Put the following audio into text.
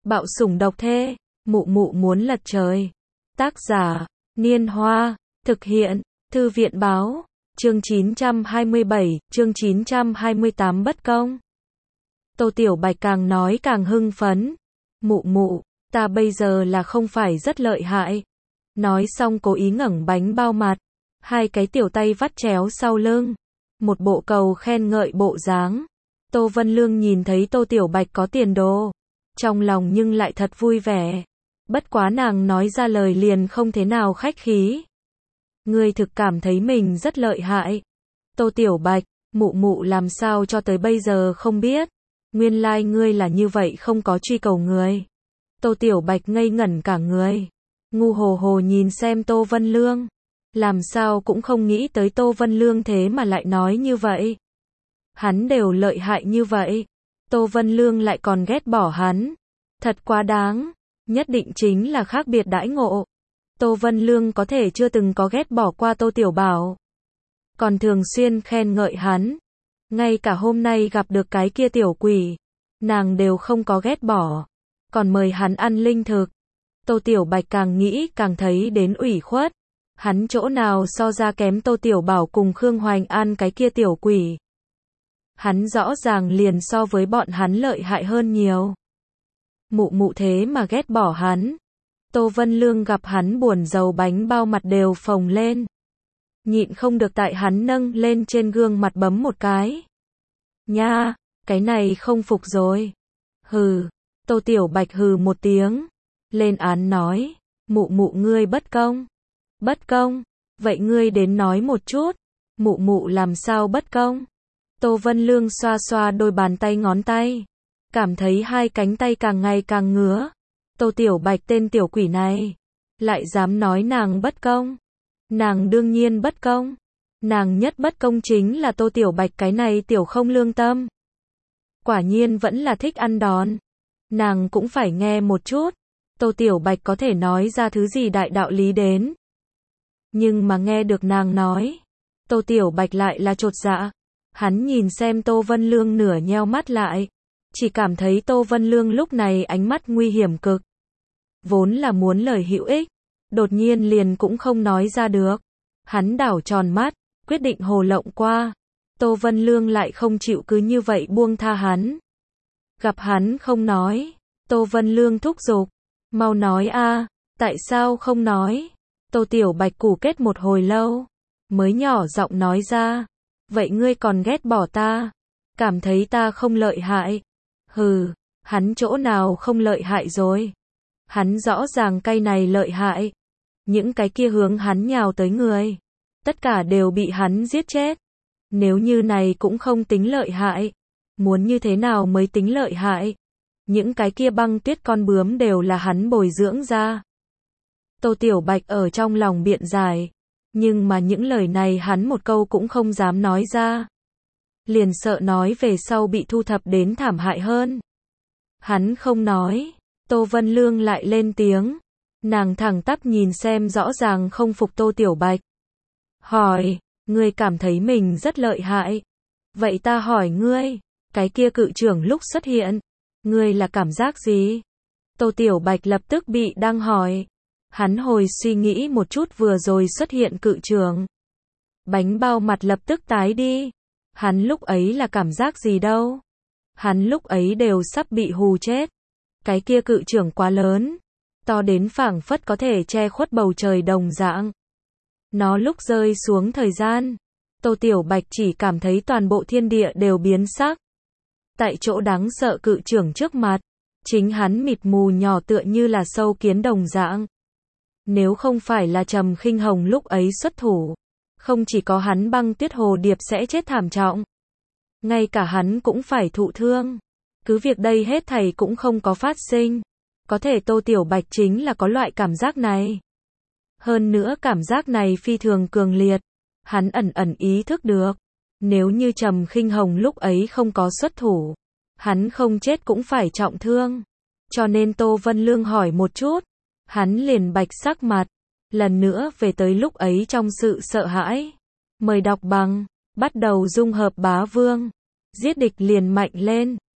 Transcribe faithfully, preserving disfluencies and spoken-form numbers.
Bạo sủng độc thê, mụ mụ muốn lật trời. Tác giả, Niên Hoa, thực hiện, Thư viện Báo, chương chín trăm hai mươi bảy, chương chín trăm hai mươi tám bất công. Tô Tiểu Bạch càng nói càng hưng phấn. Mụ mụ, ta bây giờ là không phải rất lợi hại. Nói xong cố ý ngẩng bánh bao mặt, hai cái tiểu tay vắt chéo sau lưng, một bộ cầu khen ngợi bộ dáng. Tô Vân Lương nhìn thấy Tô Tiểu Bạch có tiền đồ, trong lòng nhưng lại thật vui vẻ. Bất quá nàng nói ra lời liền không thế nào khách khí. Ngươi thực cảm thấy mình rất lợi hại. Tô Tiểu Bạch, mụ mụ làm sao cho tới bây giờ không biết. Nguyên lai like ngươi là như vậy không có truy cầu người. Tô Tiểu Bạch ngây ngẩn cả người. Ngu hồ hồ nhìn xem Tô Vân Lương. Làm sao cũng không nghĩ tới Tô Vân Lương thế mà lại nói như vậy. Hắn đều lợi hại như vậy. Tô Vân Lương lại còn ghét bỏ hắn. Thật quá đáng. Nhất định chính là khác biệt đãi ngộ. Tô Vân Lương có thể chưa từng có ghét bỏ qua Tô Tiểu Bảo. Còn thường xuyên khen ngợi hắn. Ngay cả hôm nay gặp được cái kia tiểu quỷ, nàng đều không có ghét bỏ. Còn mời hắn ăn linh thực. Tô Tiểu Bạch càng nghĩ càng thấy đến ủy khuất. Hắn chỗ nào so ra kém Tô Tiểu Bảo cùng Khương Hoành An cái kia tiểu quỷ. Hắn rõ ràng liền so với bọn hắn lợi hại hơn nhiều. Mụ mụ thế mà ghét bỏ hắn. Tô Vân Lương gặp hắn buồn rầu bánh bao mặt đều phồng lên. Nhịn không được tại hắn nâng lên trên gương mặt bấm một cái. Nha, cái này không phục rồi. Hừ, Tô Tiểu Bạch hừ một tiếng. Lên án nói, mụ mụ ngươi bất công. Bất công, vậy ngươi đến nói một chút. Mụ mụ làm sao bất công? Tô Vân Lương xoa xoa đôi bàn tay ngón tay. Cảm thấy hai cánh tay càng ngày càng ngứa. Tô Tiểu Bạch tên tiểu quỷ này. Lại dám nói nàng bất công. Nàng đương nhiên bất công. Nàng nhất bất công chính là Tô Tiểu Bạch cái này tiểu không lương tâm. Quả nhiên vẫn là thích ăn đòn. Nàng cũng phải nghe một chút. Tô Tiểu Bạch có thể nói ra thứ gì đại đạo lý đến. Nhưng mà nghe được nàng nói. Tô Tiểu Bạch lại là chột dạ. Hắn nhìn xem Tô Vân Lương nửa nheo mắt lại. Chỉ cảm thấy Tô Vân Lương lúc này ánh mắt nguy hiểm cực. Vốn là muốn lời hữu ích. Đột nhiên liền cũng không nói ra được. Hắn đảo tròn mắt, quyết định hồ lộng qua. Tô Vân Lương lại không chịu cứ như vậy buông tha hắn. Gặp hắn không nói. Tô Vân Lương thúc giục. Mau nói a, tại sao không nói? Tô Tiểu Bạch củ kết một hồi lâu. Mới nhỏ giọng nói ra. Vậy ngươi còn ghét bỏ ta? Cảm thấy ta không lợi hại? Hừ, hắn chỗ nào không lợi hại rồi? Hắn rõ ràng cây này lợi hại. Những cái kia hướng hắn nhào tới người. Tất cả đều bị hắn giết chết. Nếu như này cũng không tính lợi hại. Muốn như thế nào mới tính lợi hại? Những cái kia băng tuyết con bướm đều là hắn bồi dưỡng ra. Tô Tiểu Bạch ở trong lòng biện giải. Nhưng mà những lời này hắn một câu cũng không dám nói ra. Liền sợ nói về sau bị thu thập đến thảm hại hơn. Hắn không nói. Tô Vân Lương lại lên tiếng. Nàng thẳng tắp nhìn xem rõ ràng không phục Tô Tiểu Bạch. Hỏi, ngươi cảm thấy mình rất lợi hại. Vậy ta hỏi ngươi, cái kia cự trưởng lúc xuất hiện, ngươi là cảm giác gì? Tô Tiểu Bạch lập tức bị đang hỏi. Hắn hồi suy nghĩ một chút vừa rồi xuất hiện cự trưởng. Bánh bao mặt lập tức tái đi. Hắn lúc ấy là cảm giác gì đâu? Hắn lúc ấy đều sắp bị hù chết. Cái kia cự trưởng quá lớn. To đến phảng phất có thể che khuất bầu trời đồng dạng. Nó lúc rơi xuống thời gian. Tô Tiểu Bạch chỉ cảm thấy toàn bộ thiên địa đều biến sắc. Tại chỗ đáng sợ cự trưởng trước mặt. Chính hắn mịt mù nhỏ tựa như là sâu kiến đồng dạng. Nếu không phải là Trầm Khinh Hồng lúc ấy xuất thủ. Không chỉ có hắn băng tuyết hồ điệp sẽ chết thảm trọng. Ngay cả hắn cũng phải thụ thương. Cứ việc đây hết thảy cũng không có phát sinh. Có thể Tô Tiểu Bạch chính là có loại cảm giác này. Hơn nữa cảm giác này phi thường cường liệt. Hắn ẩn ẩn ý thức được. Nếu như Trầm Khinh Hồng lúc ấy không có xuất thủ. Hắn không chết cũng phải trọng thương. Cho nên Tô Vân Lương hỏi một chút. Hắn liền bạch sắc mặt. Lần nữa về tới lúc ấy trong sự sợ hãi. Mời đọc bằng. Bắt đầu dung hợp bá vương. Giết địch liền mạnh lên.